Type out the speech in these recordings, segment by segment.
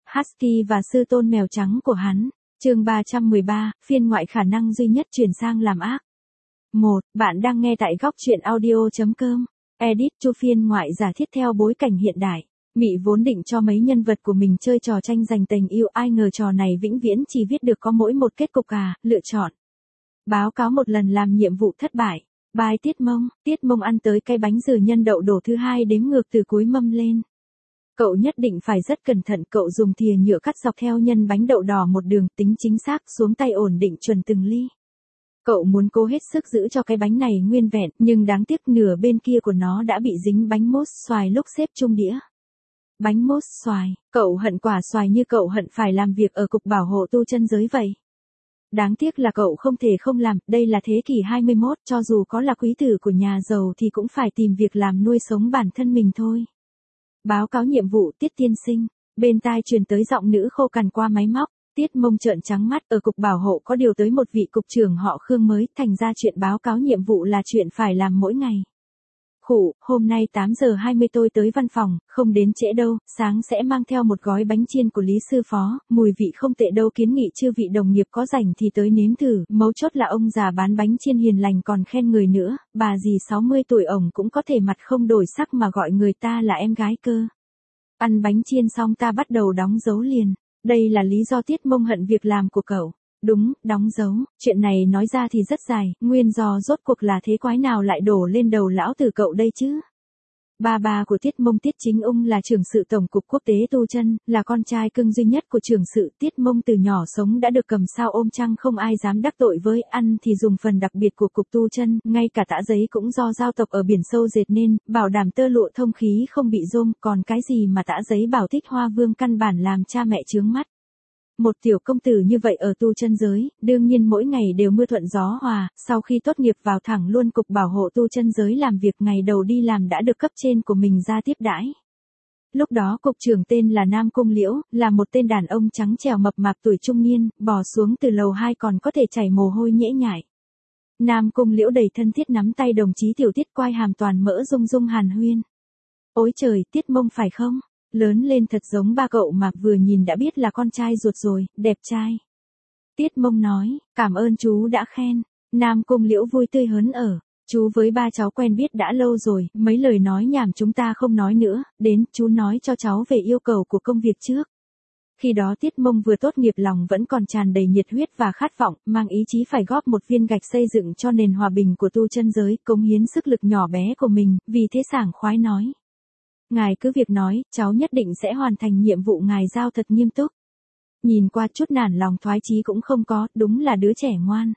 Husky và sư tôn mèo trắng của hắn. Chương 313, phiên ngoại khả năng duy nhất chuyển sang làm ác. 1. Bạn đang nghe tại góc truyện audio.com. Edit Chu phiên ngoại giả thiết theo bối cảnh hiện đại. Mị vốn định cho mấy nhân vật của mình chơi trò tranh giành tình yêu, ai ngờ trò này vĩnh viễn chỉ viết được có mỗi một kết cục lựa chọn. Báo cáo một lần làm nhiệm vụ thất bại. Bài Tiết Mông ăn tới cái bánh dừa nhân đậu đổ thứ hai đếm ngược từ cuối mâm lên. Cậu nhất định phải rất cẩn thận, cậu dùng thìa nhựa cắt dọc theo nhân bánh đậu đỏ một đường, tính chính xác, xuống tay ổn định chuẩn từng ly. Cậu muốn cố hết sức giữ cho cái bánh này nguyên vẹn, nhưng đáng tiếc nửa bên kia của nó đã bị dính bánh mousse xoài lúc xếp chung đĩa. Bánh mousse xoài, cậu hận quả xoài như cậu hận phải làm việc ở cục bảo hộ tu chân giới vậy. Đáng tiếc là cậu không thể không làm, đây là thế kỷ 21, cho dù có là quý tử của nhà giàu thì cũng phải tìm việc làm nuôi sống bản thân mình thôi. Báo cáo nhiệm vụ Tiết tiên sinh, bên tai truyền tới giọng nữ khô cằn qua máy móc. Tiết Mông trợn trắng mắt, ở cục bảo hộ có điều tới một vị cục trưởng họ Khương mới, thành ra chuyện báo cáo nhiệm vụ là chuyện phải làm mỗi ngày. Khụ, hôm nay 8 giờ 20 tôi tới văn phòng, không đến trễ đâu, sáng sẽ mang theo một gói bánh chiên của Lý sư phó, mùi vị không tệ đâu, kiến nghị chư vị đồng nghiệp có rảnh thì tới nếm thử, mấu chốt là ông già bán bánh chiên hiền lành còn khen người nữa, bà dì 60 tuổi ổng cũng có thể mặt không đổi sắc mà gọi người ta là em gái cơ. Ăn bánh chiên xong ta bắt đầu đóng dấu liền, đây là lý do Tiết Mông hận việc làm của cậu. Đúng, đóng dấu, chuyện này nói ra thì rất dài, nguyên do rốt cuộc là thế quái nào lại đổ lên đầu lão tử cậu đây chứ? Ba của Tiết Mông Tiết Chính Ung là trưởng sự tổng cục quốc tế tu chân, là con trai cưng duy nhất của trưởng sự. Tiết Mông từ nhỏ sống đã được cầm sao ôm trăng, không ai dám đắc tội với, ăn thì dùng phần đặc biệt của cục tu chân, ngay cả tã giấy cũng do giao tộc ở biển sâu dệt nên, bảo đảm tơ lụa thông khí không bị rôm, còn cái gì mà tã giấy bảo Thích Hoa Vương căn bản làm cha mẹ chướng mắt. Một tiểu công tử như vậy ở tu chân giới, đương nhiên mỗi ngày đều mưa thuận gió hòa, sau khi tốt nghiệp vào thẳng luôn cục bảo hộ tu chân giới làm việc, ngày đầu đi làm đã được cấp trên của mình ra tiếp đãi. Lúc đó cục trưởng tên là Nam Cung Liễu, là một tên đàn ông trắng trẻo mập mạp tuổi trung niên, bò xuống từ lầu 2 còn có thể chảy mồ hôi nhễ nhại. Nam Cung Liễu đầy thân thiết nắm tay đồng chí Tiểu Tiết, quai hàm toàn mỡ rung rung hàn huyên. Ôi trời, Tiết Mông phải không? Lớn lên thật giống ba cậu mà, vừa nhìn đã biết là con trai ruột rồi, đẹp trai. Tiết Mông nói, cảm ơn chú đã khen. Nam Cung Liễu vui tươi hớn ở, chú với ba cháu quen biết đã lâu rồi, mấy lời nói nhảm chúng ta không nói nữa, đến, chú nói cho cháu về yêu cầu của công việc trước. Khi đó Tiết Mông vừa tốt nghiệp, lòng vẫn còn tràn đầy nhiệt huyết và khát vọng, mang ý chí phải góp một viên gạch xây dựng cho nền hòa bình của tu chân giới, cống hiến sức lực nhỏ bé của mình, vì thế sảng khoái nói. Ngài cứ việc nói, cháu nhất định sẽ hoàn thành nhiệm vụ ngài giao thật nghiêm túc. Nhìn qua chút nản lòng thoái chí cũng không có, đúng là đứa trẻ ngoan.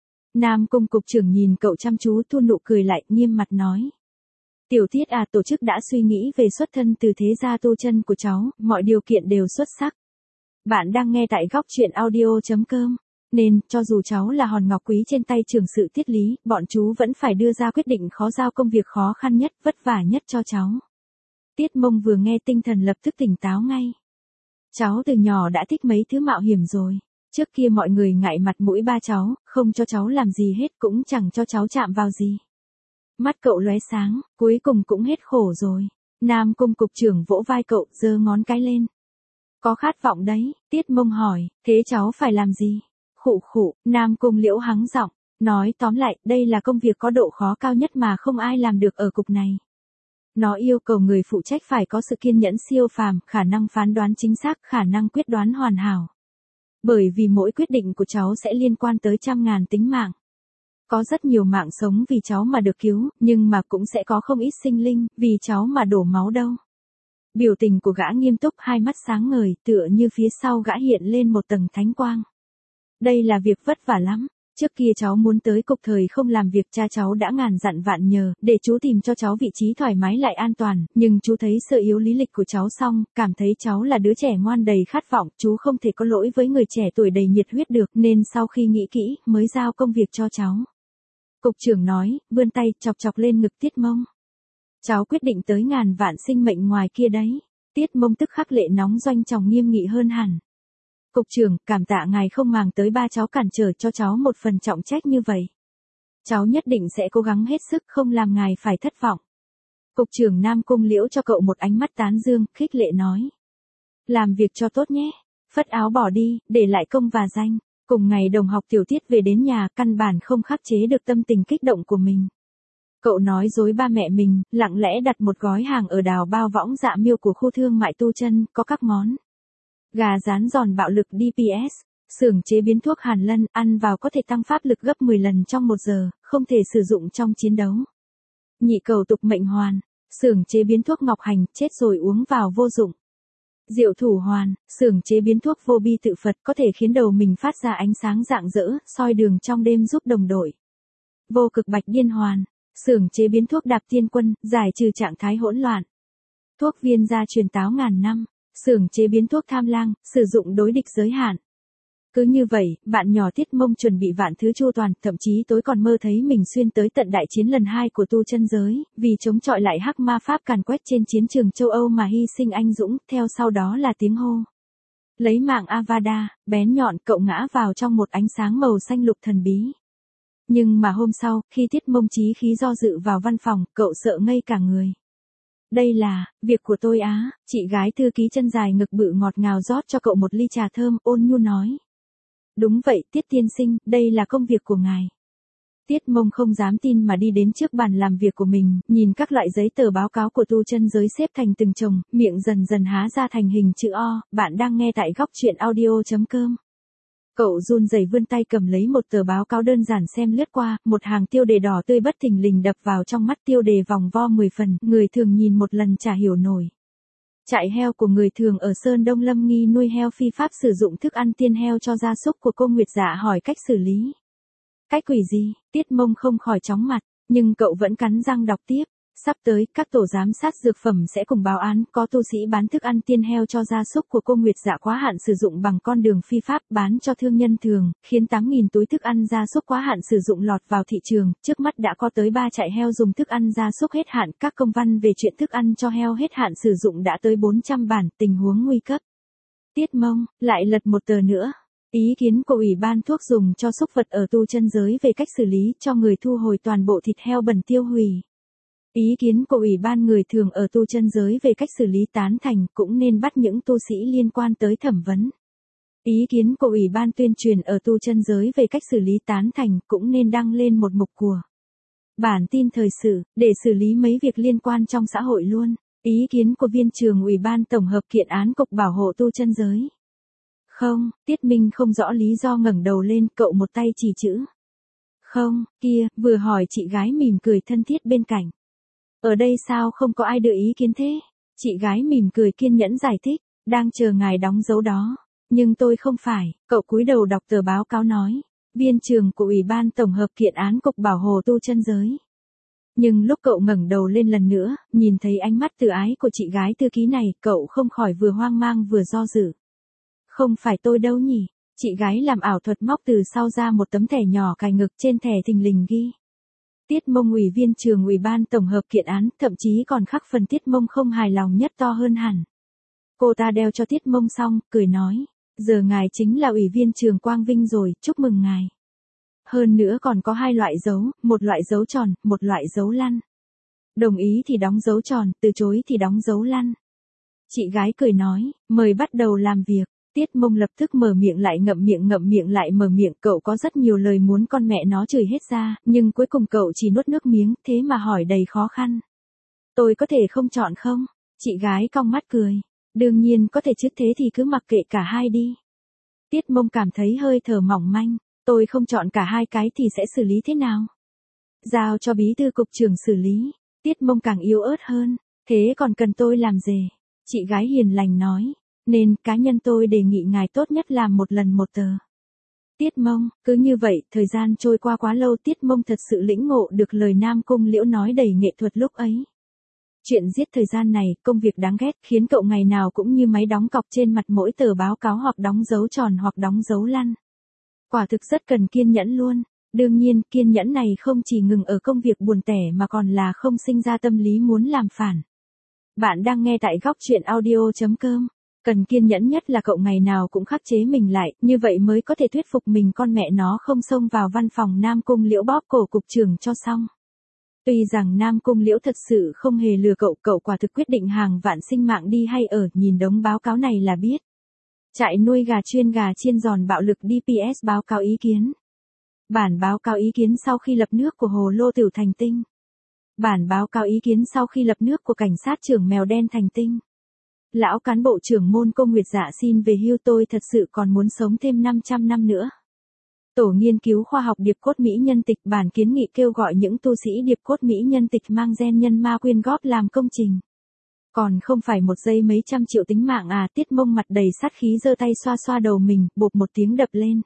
Nam Cung cục trưởng nhìn cậu chăm chú, thu nụ cười lại, nghiêm mặt nói. Tiểu Tiết tổ chức đã suy nghĩ về xuất thân từ thế gia tu chân của cháu, mọi điều kiện đều xuất sắc. Bạn đang nghe tại góc truyện audio.com. Nên, cho dù cháu là hòn ngọc quý trên tay trưởng sự Tiết Lý, bọn chú vẫn phải đưa ra quyết định khó, giao công việc khó khăn nhất, vất vả nhất cho cháu. Tiết Mông vừa nghe tinh thần lập tức tỉnh táo ngay. Cháu từ nhỏ đã thích mấy thứ mạo hiểm rồi. Trước kia mọi người ngại mặt mũi ba cháu, không cho cháu làm gì hết, cũng chẳng cho cháu chạm vào gì. Mắt cậu lóe sáng, cuối cùng cũng hết khổ rồi. Nam Cung cục trưởng vỗ vai cậu, giơ ngón cái lên. Có khát vọng đấy, Tiết Mông hỏi, thế cháu phải làm gì? Khụ, Nam Cung Liễu hắng giọng, nói tóm lại, đây là công việc có độ khó cao nhất mà không ai làm được ở cục này. Nó yêu cầu người phụ trách phải có sự kiên nhẫn siêu phàm, khả năng phán đoán chính xác, khả năng quyết đoán hoàn hảo. Bởi vì mỗi quyết định của cháu sẽ liên quan tới trăm ngàn tính mạng. Có rất nhiều mạng sống vì cháu mà được cứu, nhưng mà cũng sẽ có không ít sinh linh, vì cháu mà đổ máu đâu. Biểu tình của gã nghiêm túc, hai mắt sáng ngời, tựa như phía sau gã hiện lên một tầng thánh quang. Đây là việc vất vả lắm. Trước kia cháu muốn tới cục thời không làm việc, cha cháu đã ngàn dặn vạn nhờ, để chú tìm cho cháu vị trí thoải mái lại an toàn, nhưng chú thấy sơ yếu lý lịch của cháu xong, cảm thấy cháu là đứa trẻ ngoan đầy khát vọng, chú không thể có lỗi với người trẻ tuổi đầy nhiệt huyết được, nên sau khi nghĩ kỹ, mới giao công việc cho cháu. Cục trưởng nói, vươn tay, chọc chọc lên ngực Tiết Mông. Cháu quyết định tới ngàn vạn sinh mệnh ngoài kia đấy. Tiết Mông tức khắc lệ nóng doanh trọng nghiêm nghị hơn hẳn. Cục trưởng, cảm tạ ngài không màng tới ba cháu cản trở cho cháu một phần trọng trách như vậy. Cháu nhất định sẽ cố gắng hết sức không làm ngài phải thất vọng. Cục trưởng Nam Cung Liễu cho cậu một ánh mắt tán dương, khích lệ nói. Làm việc cho tốt nhé. Phất áo bỏ đi, để lại công và danh. Cùng ngày đồng học Tiểu Tiết về đến nhà, căn bản không khắc chế được tâm tình kích động của mình. Cậu nói dối ba mẹ mình, lặng lẽ đặt một gói hàng ở đào bao võng Dạ Miêu của khu thương mại Tu Chân, có các món gà rán giòn bạo lực DPS, xưởng chế biến thuốc Hàn Lân, ăn vào có thể tăng pháp lực gấp 10 lần trong 1 giờ, không thể sử dụng trong chiến đấu. Nhị cầu tục mệnh hoàn, xưởng chế biến thuốc Ngọc Hành, chết rồi uống vào vô dụng. Diệu thủ hoàn, xưởng chế biến thuốc Vô Bi tự Phật, có thể khiến đầu mình phát ra ánh sáng rạng rỡ, soi đường trong đêm giúp đồng đội. Vô cực bạch điên hoàn, xưởng chế biến thuốc Đạp Tiên Quân, giải trừ trạng thái hỗn loạn. Thuốc viên gia truyền táo ngàn năm, xưởng chế biến thuốc Tham Lang, sử dụng đối địch giới hạn. Cứ như vậy, bạn nhỏ Tiết Mông chuẩn bị vạn thứ chu toàn, thậm chí tối còn mơ thấy mình xuyên tới tận đại chiến lần 2 của Tu Chân giới, vì chống chọi lại hắc ma pháp càn quét trên chiến trường châu Âu mà hy sinh anh dũng, theo sau đó là tiếng hô. Lấy mạng Avada, bén nhọn, cậu ngã vào trong một ánh sáng màu xanh lục thần bí. Nhưng mà hôm sau, khi Tiết Mông chí khí do dự vào văn phòng, cậu sợ ngây cả người. Đây là, việc của tôi á, chị gái thư ký chân dài ngực bự ngọt ngào rót cho cậu một ly trà thơm, ôn nhu nói. Đúng vậy, Tiết tiên sinh, đây là công việc của ngài. Tiết Mông không dám tin mà đi đến trước bàn làm việc của mình, nhìn các loại giấy tờ báo cáo của Tu Chân giới xếp thành từng chồng, miệng dần dần há ra thành hình chữ O, bạn đang nghe tại góc truyện audio.com. Cậu run rẩy vươn tay cầm lấy một tờ báo cáo đơn giản xem lướt qua, một hàng tiêu đề đỏ tươi bất thình lình đập vào trong mắt, tiêu đề vòng vo 10 phần, người thường nhìn một lần chả hiểu nổi. Trại heo của người thường ở Sơn Đông Lâm nghi nuôi heo phi pháp sử dụng thức ăn tiên heo cho gia súc của cô Nguyệt Dạ hỏi cách xử lý. Cách quỷ gì, Tiết Mông không khỏi chóng mặt, nhưng cậu vẫn cắn răng đọc tiếp. Sắp tới, các tổ giám sát dược phẩm sẽ cùng báo án có tu sĩ bán thức ăn tiên heo cho gia súc của cô Nguyệt Dạ quá hạn sử dụng bằng con đường phi pháp bán cho thương nhân thường, khiến 8.000 túi thức ăn gia súc quá hạn sử dụng lọt vào thị trường. Trước mắt đã có tới 3 trại heo dùng thức ăn gia súc hết hạn, các công văn về chuyện thức ăn cho heo hết hạn sử dụng đã tới 400 bản, tình huống nguy cấp. Tiết Mông lại lật một tờ nữa. Ý kiến của Ủy ban thuốc dùng cho súc vật ở Tu Chân giới về cách xử lý cho người thu hồi toàn bộ thịt heo bẩn tiêu hủy. Ý kiến của Ủy ban người thường ở Tu Chân giới về cách xử lý tán thành, cũng nên bắt những tu sĩ liên quan tới thẩm vấn. Ý kiến của Ủy ban tuyên truyền ở Tu Chân giới về cách xử lý tán thành, cũng nên đăng lên một mục của bản tin thời sự, để xử lý mấy việc liên quan trong xã hội luôn. Ý kiến của viên trưởng Ủy ban tổng hợp kiện án Cục Bảo hộ Tu Chân giới. Không, Tiết Minh không rõ lý do ngẩng đầu lên, cậu một tay chỉ chữ. Không, kia, vừa hỏi chị gái mỉm cười thân thiết bên cạnh. Ở đây sao không có ai đưa ý kiến thế? Chị gái mỉm cười kiên nhẫn giải thích, đang chờ ngài đóng dấu đó. Nhưng tôi không phải, cậu cúi đầu đọc tờ báo cáo nói. Viên trưởng của Ủy ban tổng hợp kiện án Cục Bảo hộ Tu Chân giới. Nhưng lúc cậu ngẩng đầu lên lần nữa, nhìn thấy ánh mắt từ ái của chị gái thư ký này, cậu không khỏi vừa hoang mang vừa do dự. Không phải tôi đâu nhỉ? Chị gái làm ảo thuật móc từ sau ra một tấm thẻ nhỏ cài ngực, trên thẻ thình lình ghi. Tiết Mông ủy viên trưởng Ủy ban tổng hợp kiện án, thậm chí còn khắc phần Tiết Mông không hài lòng nhất to hơn hẳn. Cô ta đeo cho Tiết Mông xong, cười nói, giờ ngài chính là ủy viên trưởng Quang Vinh rồi, chúc mừng ngài. Hơn nữa còn có 2 loại dấu, một loại dấu tròn, một loại dấu lăn. Đồng ý thì đóng dấu tròn, từ chối thì đóng dấu lăn. Chị gái cười nói, mời bắt đầu làm việc. Tiết Mông lập tức mở miệng lại ngậm miệng lại mở miệng, cậu có rất nhiều lời muốn con mẹ nó chửi hết ra, nhưng cuối cùng cậu chỉ nuốt nước miếng, thế mà hỏi đầy khó khăn. Tôi có thể không chọn không? Chị gái cong mắt cười. Đương nhiên có thể chứ, thế thì cứ mặc kệ cả hai đi. Tiết Mông cảm thấy hơi thở mỏng manh, tôi không chọn cả hai cái thì sẽ xử lý thế nào? Giao cho bí thư cục trưởng xử lý. Tiết Mông càng yếu ớt hơn, thế còn cần tôi làm gì? Chị gái hiền lành nói. Nên, cá nhân tôi đề nghị ngài tốt nhất làm một lần một tờ. Tiết Mông, cứ như vậy, thời gian trôi qua quá lâu, Tiết Mông thật sự lĩnh ngộ được lời Nam Cung Liễu nói đầy nghệ thuật lúc ấy. Chuyện giết thời gian này, công việc đáng ghét, khiến cậu ngày nào cũng như máy đóng cọc trên mặt mỗi tờ báo cáo, hoặc đóng dấu tròn hoặc đóng dấu lăn. Quả thực rất cần kiên nhẫn luôn. Đương nhiên, kiên nhẫn này không chỉ ngừng ở công việc buồn tẻ mà còn là không sinh ra tâm lý muốn làm phản. Bạn đang nghe tại góc truyện audio.com. Cần kiên nhẫn nhất là cậu ngày nào cũng khắc chế mình lại, như vậy mới có thể thuyết phục mình con mẹ nó không xông vào văn phòng Nam Cung Liễu bóp cổ cục trưởng cho xong. Tuy rằng Nam Cung Liễu thật sự không hề lừa cậu, cậu quả thực quyết định hàng vạn sinh mạng đi hay ở, nhìn đống báo cáo này là biết. Trại nuôi gà chuyên gà chiên giòn bạo lực DPS báo cáo ý kiến. Bản báo cáo ý kiến sau khi lập nước của Hồ Lô Tiểu thành tinh. Bản báo cáo ý kiến sau khi lập nước của cảnh sát trưởng Mèo Đen thành tinh. Lão cán bộ trưởng môn Công Nguyệt Dạ xin về hưu, tôi thật sự còn muốn sống thêm 500 năm nữa. Tổ nghiên cứu khoa học điệp cốt Mỹ nhân tịch, bản kiến nghị kêu gọi những tu sĩ điệp cốt Mỹ nhân tịch mang gen nhân ma quyên góp làm công trình. Còn không phải một giây mấy trăm triệu tính mạng à. Tiết Mông mặt đầy sát khí giơ tay xoa xoa đầu mình, bộp một tiếng đập lên.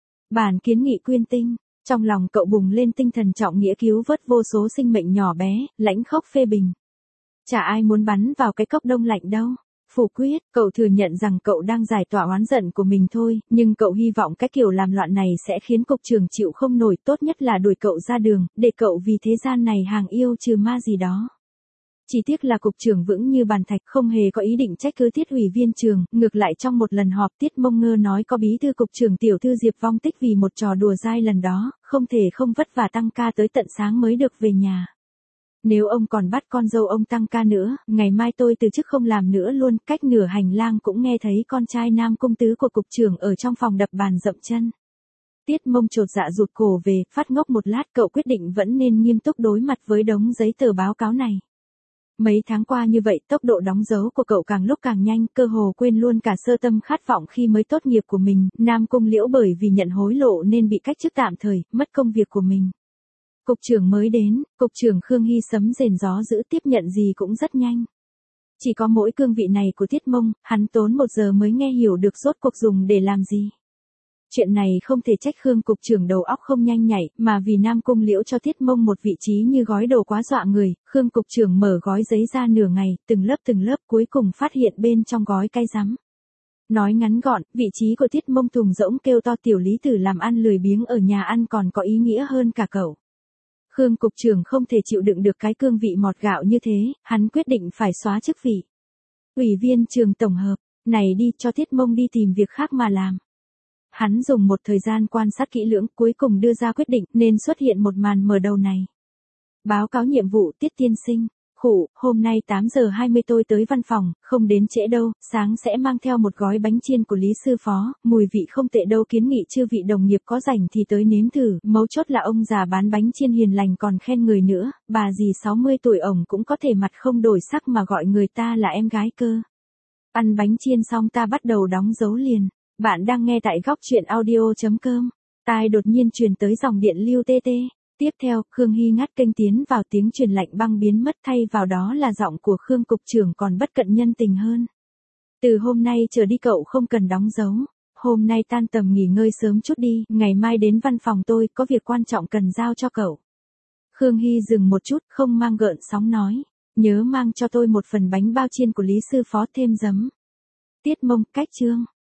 Bản kiến nghị quyên tinh. Trong lòng cậu bùng lên tinh thần trọng nghĩa cứu vớt vô số sinh mệnh nhỏ bé, lãnh khốc phê bình. Chả ai muốn bắn vào cái cốc đông lạnh đâu. Phủ quyết, cậu thừa nhận rằng cậu đang giải tỏa oán giận của mình thôi, nhưng cậu hy vọng cái kiểu làm loạn này sẽ khiến cục trưởng chịu không nổi, tốt nhất là đuổi cậu ra đường, để cậu vì thế gian này hàng yêu trừ ma gì đó. Chỉ tiếc là cục trưởng vững như bàn thạch, không hề có ý định trách cứ Tiết ủy viên trường, ngược lại trong một lần họp Tiết Mông Ngơ nói có bí thư cục trưởng tiểu thư Diệp vong tích vì một trò đùa dai lần đó, không thể không vất vả tăng ca tới tận sáng mới được về nhà. Nếu ông còn bắt con dâu ông tăng ca nữa, ngày mai tôi từ chức không làm nữa luôn. Cách nửa hành lang cũng nghe thấy con trai Nam Cung Tứ của cục trưởng ở trong phòng đập bàn dậm chân. Tiết Mông chột dạ rụt cổ về, phát ngốc một lát, cậu quyết định vẫn nên nghiêm túc đối mặt với đống giấy tờ báo cáo này. Mấy tháng qua như vậy, tốc độ đóng dấu của cậu càng lúc càng nhanh, cơ hồ quên luôn cả sơ tâm khát vọng khi mới tốt nghiệp của mình. Nam Cung Liễu bởi vì nhận hối lộ nên bị cách chức tạm thời, mất công việc của mình. Cục trưởng mới đến, cục trưởng Khương Hy sấm rền gió dữ, tiếp nhận gì cũng rất nhanh. Chỉ có mỗi cương vị này của Tiết Mông, hắn tốn 1 giờ mới nghe hiểu được rốt cuộc dùng để làm gì. Chuyện này không thể trách Khương cục trưởng đầu óc không nhanh nhạy, mà vì Nam Cung Liễu cho Tiết Mông một vị trí như gói đồ quá dọa người. Khương cục trưởng mở gói giấy ra nửa ngày, từng lớp cuối cùng phát hiện bên trong gói cay rắm. Nói ngắn gọn, vị trí của Tiết Mông thùng rỗng kêu to, tiểu lý tử làm ăn lười biếng ở nhà ăn còn có ý nghĩa hơn cả cậu. Khương cục trưởng không thể chịu đựng được cái cương vị mọt gạo như thế, hắn quyết định phải xóa chức vị. Ủy viên trường tổng hợp, này đi, cho Tiết Mông đi tìm việc khác mà làm. Hắn dùng một thời gian quan sát kỹ lưỡng, cuối cùng đưa ra quyết định, nên xuất hiện một màn mở đầu này. Báo cáo nhiệm vụ Tiết tiên sinh. Khụ, hôm nay 8 giờ 20 tôi tới văn phòng, không đến trễ đâu, sáng sẽ mang theo một gói bánh chiên của Lý sư phó, mùi vị không tệ đâu, kiến nghị chư vị đồng nghiệp có rảnh thì tới nếm thử, mấu chốt là ông già bán bánh chiên hiền lành còn khen người nữa, bà dì 60 tuổi ổng cũng có thể mặt không đổi sắc mà gọi người ta là em gái cơ. Ăn bánh chiên xong ta bắt đầu đóng dấu liền. Bạn đang nghe tại góc truyện audio.com. Tai đột nhiên truyền tới dòng điện lưu tê tê. Tiếp theo, Khương Hy ngắt kênh tiến vào, tiếng truyền lạnh băng biến mất, thay vào đó là giọng của Khương cục trưởng còn bất cận nhân tình hơn. Từ hôm nay trở đi cậu không cần đóng dấu. Hôm nay tan tầm nghỉ ngơi sớm chút đi, ngày mai đến văn phòng tôi, có việc quan trọng cần giao cho cậu. Khương Hy dừng một chút, không mang gợn sóng nói. Nhớ mang cho tôi một phần bánh bao chiên của Lý sư phó thêm giấm. Tiết Mông, cách chương.